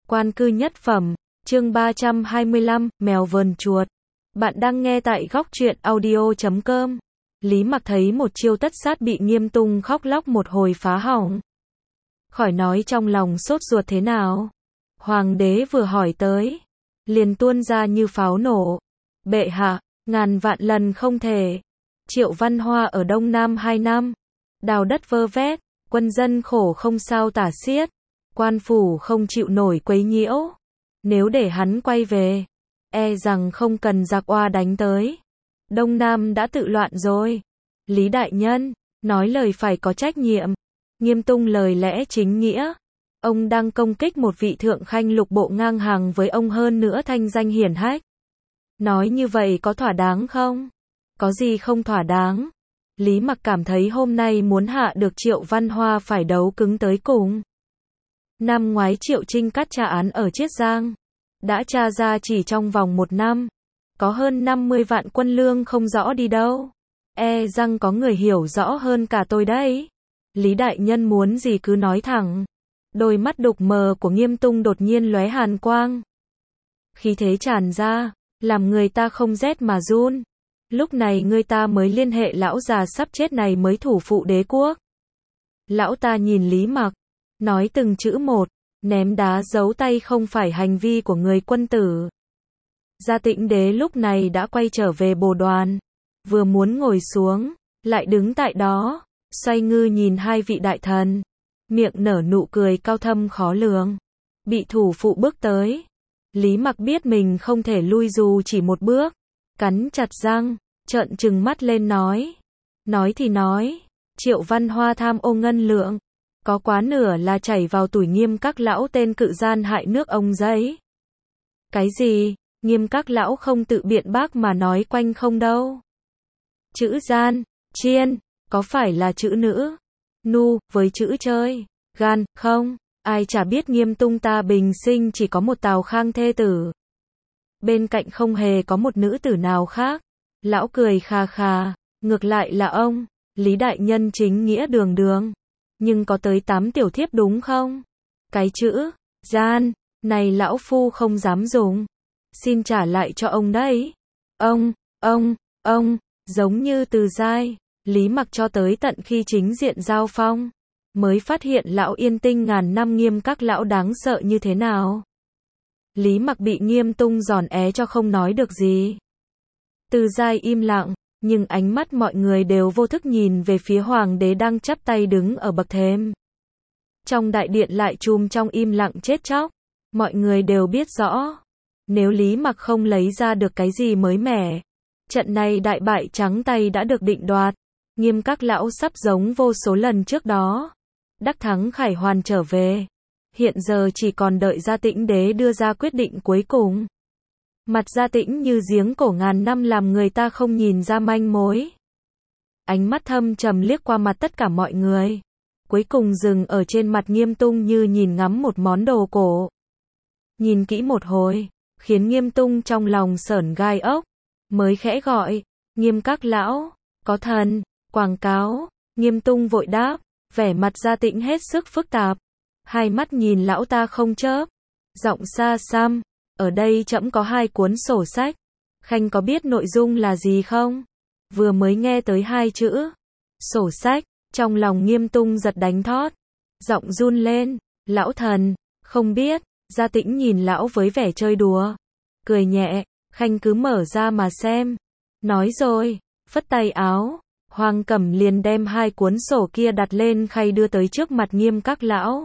Quan cư nhất phẩm, chương 325, mèo vờn chuột. Bạn đang nghe tại góc truyện audio.com. Lý Mặc thấy một Chiêu Tất Sát bị Nghiêm Tung khóc lóc một hồi phá hỏng. Khỏi nói trong lòng sốt ruột thế nào. Hoàng đế vừa hỏi tới, liền tuôn ra như pháo nổ. Bệ hạ, ngàn vạn lần không thể. Triệu Văn Hoa ở Đông Nam 2 năm, đào đất vơ vét, quân dân khổ không sao tả xiết. Quan phủ không chịu nổi quấy nhiễu. Nếu để hắn quay về, e rằng không cần giặc oa đánh tới. Đông Nam đã tự loạn rồi. Lý đại nhân, nói lời phải có trách nhiệm. Nghiêm Tung lời lẽ chính nghĩa. Ông đang công kích một vị thượng khanh lục bộ ngang hàng với ông, hơn nữa thanh danh hiển hách. Nói như vậy có thỏa đáng không? Có gì không thỏa đáng? Lý Mặc cảm thấy hôm nay muốn hạ được Triệu Văn Hoa phải đấu cứng tới cùng. Năm ngoái Triệu Trinh cắt tra án ở Chiết Giang, đã tra ra chỉ trong vòng 1 năm, có hơn 50 vạn quân lương không rõ đi đâu. E rằng có người hiểu rõ hơn cả tôi đấy. Lý đại nhân muốn gì cứ nói thẳng. Đôi mắt đục mờ của Nghiêm Tung đột nhiên lóe hàn quang. Khí thế tràn ra, làm người ta không rét mà run. Lúc này người ta mới liên hệ lão già sắp chết này mới thủ phụ đế quốc. Lão ta nhìn Lý Mặc, nói từng chữ một, ném đá giấu tay không phải hành vi của người quân tử. Gia Tĩnh đế lúc này đã quay trở về bồ đoàn, vừa muốn ngồi xuống, lại đứng tại đó, xoay ngư nhìn hai vị đại thần, miệng nở nụ cười cao thâm khó lường. Bị thủ phụ bước tới, Lý Mặc biết mình không thể lui dù chỉ một bước, cắn chặt răng, trợn trừng mắt lên nói thì nói, Triệu Văn Hoa tham ô ngân lượng, có quá nửa là chảy vào tủi Nghiêm các lão tên cự gian hại nước ông giấy. Cái gì? Nghiêm các lão không tự biện bác mà nói quanh không đâu. Chữ gian, chiên, có phải là chữ nữ, nu, với chữ chơi, gan, không? Ai chả biết Nghiêm Tung ta bình sinh chỉ có một Tào Khang thê tử. Bên cạnh không hề có một nữ tử nào khác. Lão cười khà khà, ngược lại là ông, Lý đại nhân chính nghĩa đường đường. Nhưng có tới 8 tiểu thiếp đúng không? Cái chữ gian này lão phu không dám dùng. Xin trả lại cho ông đấy. Ông, giống như từ giai. Lý Mặc cho tới tận khi chính diện giao phong, mới phát hiện lão yên tinh ngàn năm Nghiêm các lão đáng sợ như thế nào. Lý Mặc bị Nghiêm Tung giòn é cho không nói được gì. Từ giai im lặng, nhưng ánh mắt mọi người đều vô thức nhìn về phía hoàng đế đang chắp tay đứng ở bậc thềm. Trong đại điện lại chùm trong im lặng chết chóc. Mọi người đều biết rõ, nếu Lý Mặc không lấy ra được cái gì mới mẻ, trận này đại bại trắng tay đã được định đoạt. Nghiêm các lão sắp giống vô số lần trước đó, đắc thắng khải hoàn trở về. Hiện giờ chỉ còn đợi Gia Tĩnh đế đưa ra quyết định cuối cùng. Mặt Gia Tĩnh như giếng cổ ngàn năm làm người ta không nhìn ra manh mối. Ánh mắt thâm trầm liếc qua mặt tất cả mọi người, cuối cùng dừng ở trên mặt Nghiêm Tung như nhìn ngắm một món đồ cổ. Nhìn kỹ một hồi, khiến Nghiêm Tung trong lòng sởn gai ốc, mới khẽ gọi, Nghiêm các lão, có thần, quảng cáo. Nghiêm Tung vội đáp, vẻ mặt Gia Tĩnh hết sức phức tạp, hai mắt nhìn lão ta không chớp, giọng xa xăm, ở đây trẫm có 2 cuốn sổ sách, khanh có biết nội dung là gì không? Vừa mới nghe tới 2 chữ sổ sách, trong lòng Nghiêm Tung giật đánh thót, giọng run lên, lão thần, không biết. Gia Tĩnh nhìn lão với vẻ chơi đùa, cười nhẹ, khanh cứ mở ra mà xem. Nói rồi, phất tay áo, Hoàng Cẩm liền đem 2 cuốn sổ kia đặt lên khay đưa tới trước mặt Nghiêm các lão.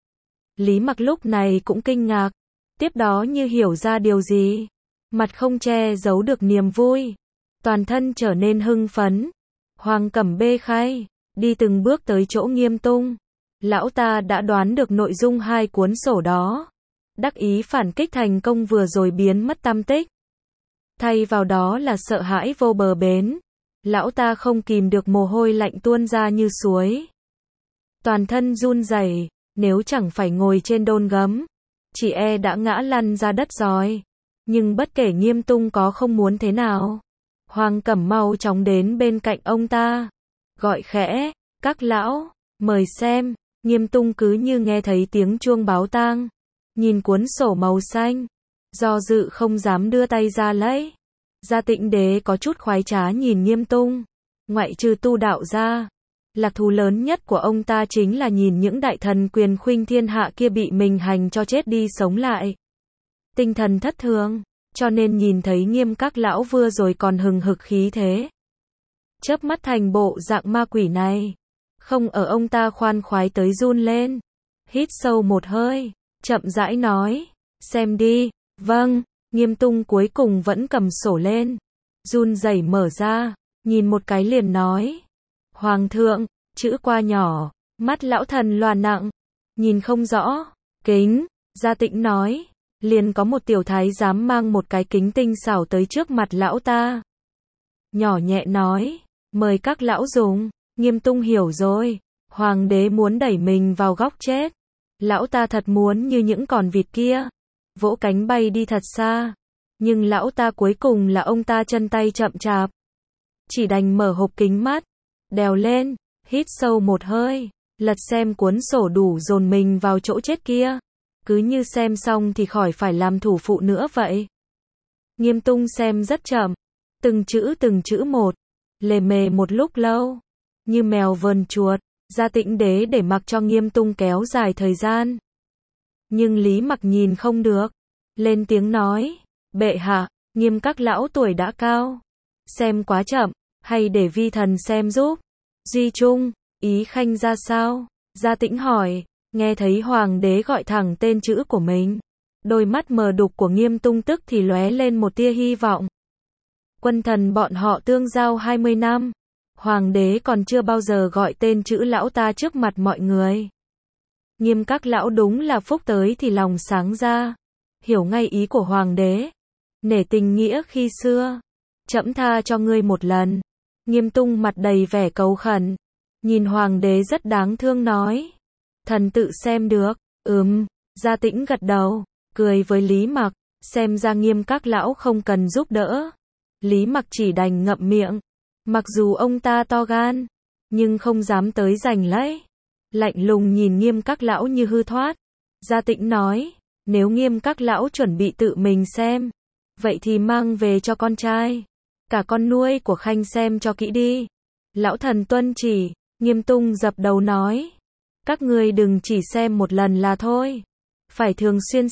Lý Mặc lúc này cũng kinh ngạc, tiếp đó như hiểu ra điều gì, mặt không che giấu được niềm vui, toàn thân trở nên hưng phấn. Hoàng Cẩm bê khay, đi từng bước tới chỗ Nghiêm Tung. Lão ta đã đoán được nội dung 2 cuốn sổ đó. Đắc ý phản kích thành công vừa rồi biến mất tăm tích. Thay vào đó là sợ hãi vô bờ bến. Lão ta không kìm được mồ hôi lạnh tuôn ra như suối. Toàn thân run rẩy, nếu chẳng phải ngồi trên đôn gấm, chỉ e đã ngã lăn ra đất rồi. Nhưng bất kể Nghiêm Tung có không muốn thế nào, Hoàng Cẩm mau chóng đến bên cạnh ông ta, gọi khẽ, các lão, mời xem. Nghiêm Tung cứ như nghe thấy tiếng chuông báo tang, nhìn cuốn sổ màu xanh, do dự không dám đưa tay ra lấy. Gia Tĩnh Đế có chút khoái trá nhìn Nghiêm Tung, ngoại trừ tu đạo ra, lạc thú lớn nhất của ông ta chính là nhìn những đại thần quyền khuynh thiên hạ kia bị mình hành cho chết đi sống lại. Tinh thần thất thường, cho nên nhìn thấy Nghiêm các lão vừa rồi còn hừng hực khí thế. Chớp mắt thành bộ dạng ma quỷ này, không ở ông ta khoan khoái tới run lên. Hít sâu một hơi, chậm rãi nói, xem đi. Vâng, Nghiêm Tung cuối cùng vẫn cầm sổ lên, run rẩy mở ra, nhìn một cái liền nói. Hoàng thượng, chữ qua nhỏ, mắt lão thần loà nặng, nhìn không rõ. Kính, Gia Tĩnh nói, liền có một tiểu thái giám mang một cái kính tinh xảo tới trước mặt lão ta. Nhỏ nhẹ nói, mời các lão dùng. Nghiêm Tung hiểu rồi, hoàng đế muốn đẩy mình vào góc chết. Lão ta thật muốn như những con vịt kia, vỗ cánh bay đi thật xa. Nhưng lão ta cuối cùng là ông ta chân tay chậm chạp, chỉ đành mở hộp kính mắt, đèo lên, hít sâu một hơi, lật xem cuốn sổ đủ dồn mình vào chỗ chết kia. Cứ như xem xong thì khỏi phải làm thủ phụ nữa vậy. Nghiêm Tung xem rất chậm, từng chữ một, lề mề một lúc lâu, như mèo vờn chuột. Gia Tĩnh Đế để mặc cho Nghiêm Tung kéo dài thời gian. Nhưng Lý Mặc nhìn không được, lên tiếng nói, bệ hạ, Nghiêm các lão tuổi đã cao, xem quá chậm, hay để vi thần xem giúp. Duy Trung, ý khanh ra sao? Gia Tĩnh hỏi, nghe thấy hoàng đế gọi thẳng tên chữ của mình, đôi mắt mờ đục của Nghiêm Tung tức thì lóe lên một tia hy vọng. Quân thần bọn họ tương giao 20 năm, hoàng đế còn chưa bao giờ gọi tên chữ lão ta trước mặt mọi người. Nghiêm các lão đúng là phúc tới thì lòng sáng ra, hiểu ngay ý của hoàng đế, nể tình nghĩa khi xưa, trẫm tha cho ngươi một lần. Nghiêm Tung mặt đầy vẻ cầu khẩn, nhìn hoàng đế rất đáng thương nói, thần tự xem được. Gia Tĩnh gật đầu, cười với Lý Mặc, xem ra Nghiêm các lão không cần giúp đỡ. Lý Mặc chỉ đành ngậm miệng, mặc dù ông ta to gan, nhưng không dám tới giành lấy. Lạnh lùng nhìn Nghiêm các lão như hư thoát. Gia Tĩnh nói, nếu Nghiêm các lão chuẩn bị tự mình xem, vậy thì mang về cho con trai, cả con nuôi của khanh xem cho kỹ đi. Lão thần tuân chỉ. Nghiêm Tung dập đầu nói, các ngươi đừng chỉ xem một lần là thôi, phải thường xuyên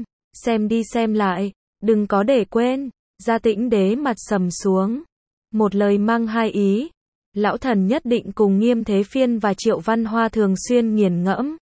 xem đi xem lại, đừng có để quên. Gia Tĩnh Đế mặt sầm xuống, một lời mang hai ý. Lão thần nhất định cùng Nghiêm Thế Phiên và Triệu Văn Hoa thường xuyên nghiền ngẫm,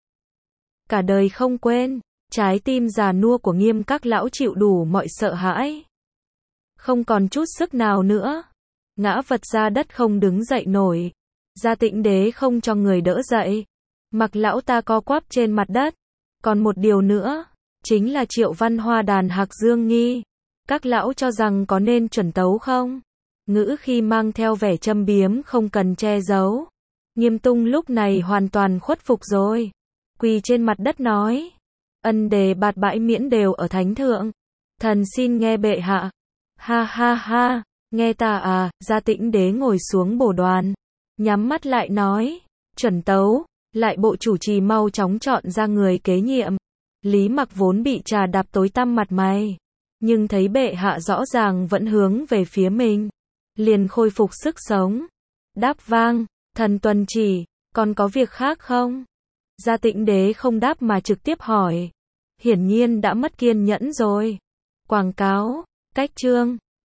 cả đời không quên. Trái tim già nua của Nghiêm các lão chịu đủ mọi sợ hãi, không còn chút sức nào nữa, ngã vật ra đất không đứng dậy nổi. Gia Tĩnh Đế không cho người đỡ dậy, mặc lão ta co quắp trên mặt đất. Còn một điều nữa, chính là Triệu Văn Hoa đàn Hạc Dương Nghi, các lão cho rằng có nên chuẩn tấu không? Ngữ khi mang theo vẻ châm biếm không cần che giấu. Nghiêm Tung lúc này hoàn toàn khuất phục rồi, quỳ trên mặt đất nói, ân đề bạt bãi miễn đều ở thánh thượng, thần xin nghe bệ hạ. Ha ha ha, nghe ta à? Gia Tĩnh Đế ngồi xuống bồ đoàn, nhắm mắt lại nói, chuẩn tấu, lại bộ chủ trì mau chóng chọn ra người kế nhiệm. Lý Mặc vốn bị trà đạp tối tăm mặt mày, nhưng thấy bệ hạ rõ ràng vẫn hướng về phía mình, liền khôi phục sức sống, đáp vang, thần tuân chỉ, còn có việc khác không? Gia Tĩnh Đế không đáp mà trực tiếp hỏi, hiển nhiên đã mất kiên nhẫn rồi. Quảng cáo, cách chương